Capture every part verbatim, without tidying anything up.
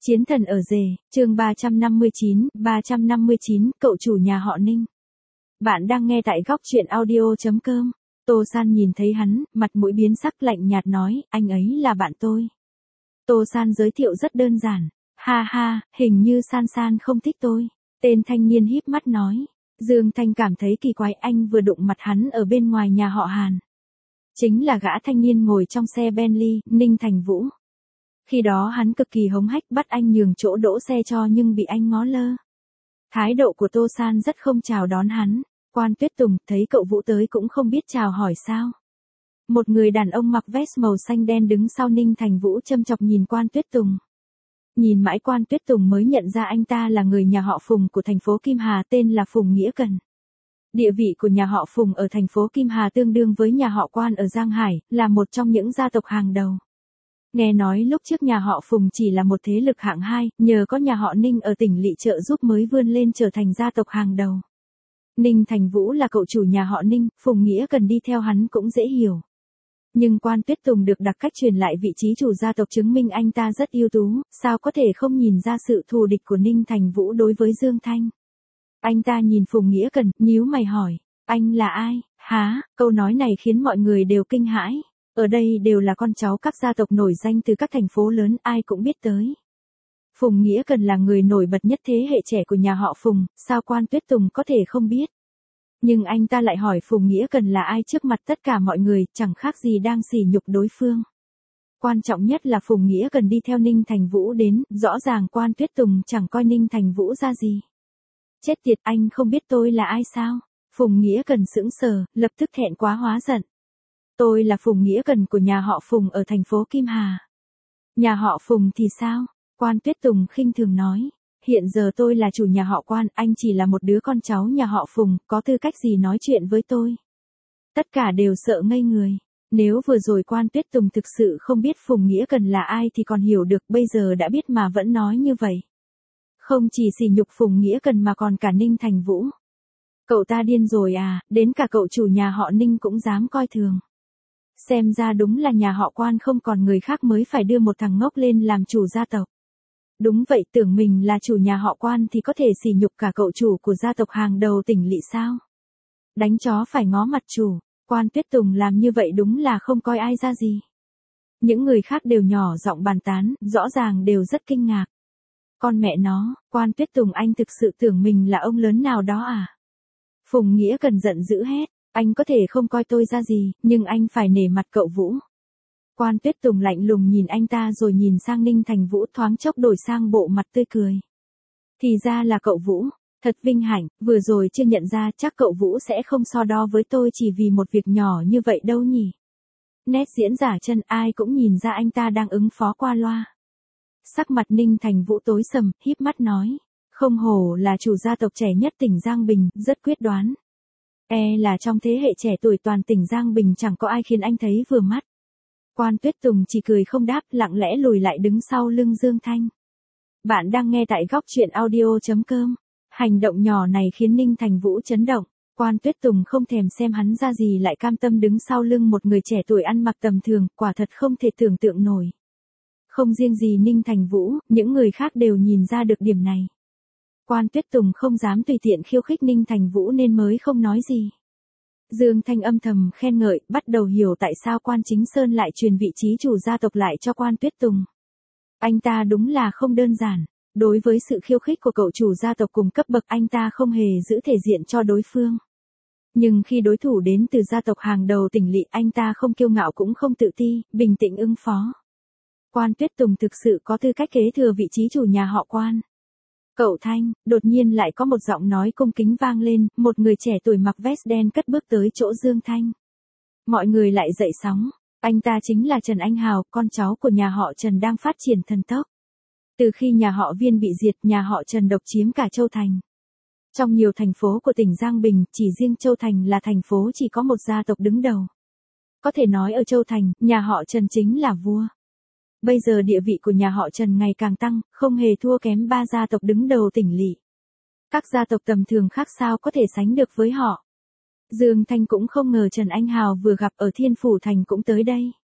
Chiến thần ở rể, chương ba trăm năm mươi chín, ba trăm năm mươi chín, cậu chủ nhà họ Ninh. Bạn đang nghe tại góc truyện audio chấm com. Tô San nhìn thấy hắn, mặt mũi biến sắc lạnh nhạt nói, anh ấy là bạn tôi. Tô San giới thiệu rất đơn giản. Ha ha, hình như San San không thích tôi. Tên thanh niên híp mắt nói. Dương Thanh cảm thấy kỳ quái, anh vừa đụng mặt hắn ở bên ngoài nhà họ Hàn. Chính là gã thanh niên ngồi trong xe Bentley, Ninh Thành Vũ. Khi đó hắn cực kỳ hống hách bắt anh nhường chỗ đỗ xe cho nhưng bị anh ngó lơ. Thái độ của Tô San rất không chào đón hắn. Quan Tuyết Tùng thấy cậu Vũ tới cũng không biết chào hỏi sao. Một người đàn ông mặc vest màu xanh đen đứng sau Ninh Thành Vũ châm chọc nhìn Quan Tuyết Tùng. Nhìn mãi Quan Tuyết Tùng mới nhận ra anh ta là người nhà họ Phùng của thành phố Kim Hà, tên là Phùng Nghĩa Cần. Địa vị của nhà họ Phùng ở thành phố Kim Hà tương đương với nhà họ Quan ở Giang Hải, là một trong những gia tộc hàng đầu. Nghe nói lúc trước nhà họ Phùng chỉ là một thế lực hạng hai, nhờ có nhà họ Ninh ở tỉnh lỵ trợ giúp mới vươn lên trở thành gia tộc hàng đầu. Ninh Thành Vũ là cậu chủ nhà họ Ninh, Phùng Nghĩa Cần đi theo hắn cũng dễ hiểu. Nhưng Quan Tuyết Tùng được đặc cách truyền lại vị trí chủ gia tộc chứng minh anh ta rất ưu tú, sao có thể không nhìn ra sự thù địch của Ninh Thành Vũ đối với Dương Thanh. Anh ta nhìn Phùng Nghĩa Cần, nhíu mày hỏi, anh là ai? Há, câu nói này khiến mọi người đều kinh hãi. Ở đây đều là con cháu các gia tộc nổi danh từ các thành phố lớn, ai cũng biết tới. Phùng Nghĩa Cần là người nổi bật nhất thế hệ trẻ của nhà họ Phùng, sao Quan Tuyết Tùng có thể không biết. Nhưng anh ta lại hỏi Phùng Nghĩa Cần là ai trước mặt tất cả mọi người, chẳng khác gì đang sỉ nhục đối phương. Quan trọng nhất là Phùng Nghĩa Cần đi theo Ninh Thành Vũ đến, rõ ràng Quan Tuyết Tùng chẳng coi Ninh Thành Vũ ra gì. Chết tiệt, anh không biết tôi là ai sao? Phùng Nghĩa Cần sững sờ, lập tức thẹn quá hóa giận. Tôi là Phùng Nghĩa Cần của nhà họ Phùng ở thành phố Kim Hà. Nhà họ Phùng thì sao? Quan Tuyết Tùng khinh thường nói. Hiện giờ tôi là chủ nhà họ Quan, anh chỉ là một đứa con cháu nhà họ Phùng, có tư cách gì nói chuyện với tôi? Tất cả đều sợ ngây người. Nếu vừa rồi Quan Tuyết Tùng thực sự không biết Phùng Nghĩa Cần là ai thì còn hiểu được, bây giờ đã biết mà vẫn nói như vậy. Không chỉ sỉ nhục Phùng Nghĩa Cần mà còn cả Ninh Thành Vũ. Cậu ta điên rồi à, đến cả cậu chủ nhà họ Ninh cũng dám coi thường. Xem ra đúng là nhà họ Quan không còn người khác mới phải đưa một thằng ngốc lên làm chủ gia tộc. Đúng vậy, tưởng mình là chủ nhà họ Quan thì có thể sỉ nhục cả cậu chủ của gia tộc hàng đầu tỉnh lỵ sao? Đánh chó phải ngó mặt chủ, Quan Tuyết Tùng làm như vậy đúng là không coi ai ra gì. Những người khác đều nhỏ giọng bàn tán, rõ ràng đều rất kinh ngạc. Con mẹ nó, Quan Tuyết Tùng anh thực sự tưởng mình là ông lớn nào đó à? Phùng Nghĩa Cần giận dữ hét. Anh có thể không coi tôi ra gì, nhưng anh phải nể mặt cậu Vũ. Quan Tuyết Tùng lạnh lùng nhìn anh ta rồi nhìn sang Ninh Thành Vũ, thoáng chốc đổi sang bộ mặt tươi cười. Thì ra là cậu Vũ, thật vinh hạnh, vừa rồi chưa nhận ra, chắc cậu Vũ sẽ không so đo với tôi chỉ vì một việc nhỏ như vậy đâu nhỉ. Nét diễn giả chân ai cũng nhìn ra anh ta đang ứng phó qua loa. Sắc mặt Ninh Thành Vũ tối sầm, híp mắt nói, không hổ là chủ gia tộc trẻ nhất tỉnh Giang Bình, rất quyết đoán. E là trong thế hệ trẻ tuổi toàn tỉnh Giang Bình chẳng có ai khiến anh thấy vừa mắt. Quan Tuyết Tùng chỉ cười không đáp, lặng lẽ lùi lại đứng sau lưng Dương Thanh. Bạn đang nghe tại góc truyện audio chấm com. Hành động nhỏ này khiến Ninh Thành Vũ chấn động. Quan Tuyết Tùng không thèm xem hắn ra gì lại cam tâm đứng sau lưng một người trẻ tuổi ăn mặc tầm thường, quả thật không thể tưởng tượng nổi. Không riêng gì Ninh Thành Vũ, những người khác đều nhìn ra được điểm này. Quan Tuyết Tùng không dám tùy tiện khiêu khích Ninh Thành Vũ nên mới không nói gì. Dương Thanh âm thầm khen ngợi, bắt đầu hiểu tại sao Quan Chính Sơn lại truyền vị trí chủ gia tộc lại cho Quan Tuyết Tùng. Anh ta đúng là không đơn giản. Đối với sự khiêu khích của cậu chủ gia tộc cùng cấp bậc, anh ta không hề giữ thể diện cho đối phương. Nhưng khi đối thủ đến từ gia tộc hàng đầu tỉnh lỵ, anh ta không kiêu ngạo cũng không tự ti, bình tĩnh ứng phó. Quan Tuyết Tùng thực sự có tư cách kế thừa vị trí chủ nhà họ Quan. Cậu Thanh, đột nhiên lại có một giọng nói cung kính vang lên, một người trẻ tuổi mặc vest đen cất bước tới chỗ Dương Thanh. Mọi người lại dậy sóng, anh ta chính là Trần Anh Hào, con cháu của nhà họ Trần đang phát triển thần tốc. Từ khi nhà họ Viên bị diệt, nhà họ Trần độc chiếm cả Châu Thành. Trong nhiều thành phố của tỉnh Giang Bình, chỉ riêng Châu Thành là thành phố chỉ có một gia tộc đứng đầu. Có thể nói ở Châu Thành, nhà họ Trần chính là vua. Bây giờ địa vị của nhà họ Trần ngày càng tăng, không hề thua kém ba gia tộc đứng đầu tỉnh lỵ. Các gia tộc tầm thường khác sao có thể sánh được với họ. Dương Thanh cũng không ngờ Trần Anh Hào vừa gặp ở Thiên Phủ Thành cũng tới đây.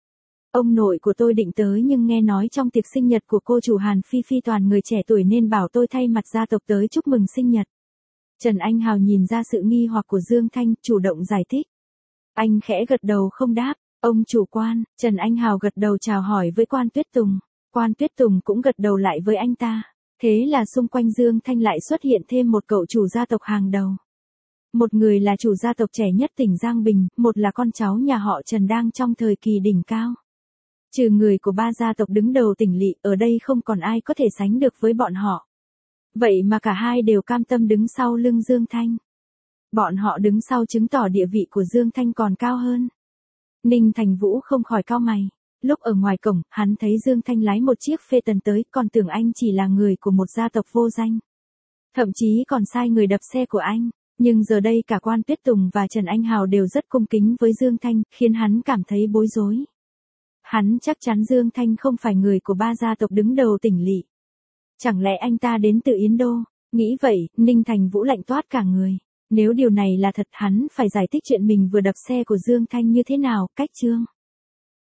Ông nội của tôi định tới nhưng nghe nói trong tiệc sinh nhật của cô chủ Hàn Phi Phi toàn người trẻ tuổi nên bảo tôi thay mặt gia tộc tới chúc mừng sinh nhật. Trần Anh Hào nhìn ra sự nghi hoặc của Dương Thanh, chủ động giải thích. Anh khẽ gật đầu không đáp. Ông chủ Quan, Trần Anh Hào gật đầu chào hỏi với Quan Tuyết Tùng. Quan Tuyết Tùng cũng gật đầu lại với anh ta. Thế là xung quanh Dương Thanh lại xuất hiện thêm một cậu chủ gia tộc hàng đầu. Một người là chủ gia tộc trẻ nhất tỉnh Giang Bình, một là con cháu nhà họ Trần đang trong thời kỳ đỉnh cao. Trừ người của ba gia tộc đứng đầu tỉnh lỵ, ở đây không còn ai có thể sánh được với bọn họ. Vậy mà cả hai đều cam tâm đứng sau lưng Dương Thanh. Bọn họ đứng sau chứng tỏ địa vị của Dương Thanh còn cao hơn. Ninh Thành Vũ không khỏi cau mày. Lúc ở ngoài cổng, hắn thấy Dương Thanh lái một chiếc phê tần tới, còn tưởng anh chỉ là người của một gia tộc vô danh. Thậm chí còn sai người đập xe của anh. Nhưng giờ đây cả Quan Tuyết Tùng và Trần Anh Hào đều rất cung kính với Dương Thanh, khiến hắn cảm thấy bối rối. Hắn chắc chắn Dương Thanh không phải người của ba gia tộc đứng đầu tỉnh lỵ. Chẳng lẽ anh ta đến từ Yến Đô? Nghĩ vậy, Ninh Thành Vũ lạnh toát cả người. Nếu điều này là thật, hắn phải giải thích chuyện mình vừa đập xe của Dương Thanh như thế nào, cách chương.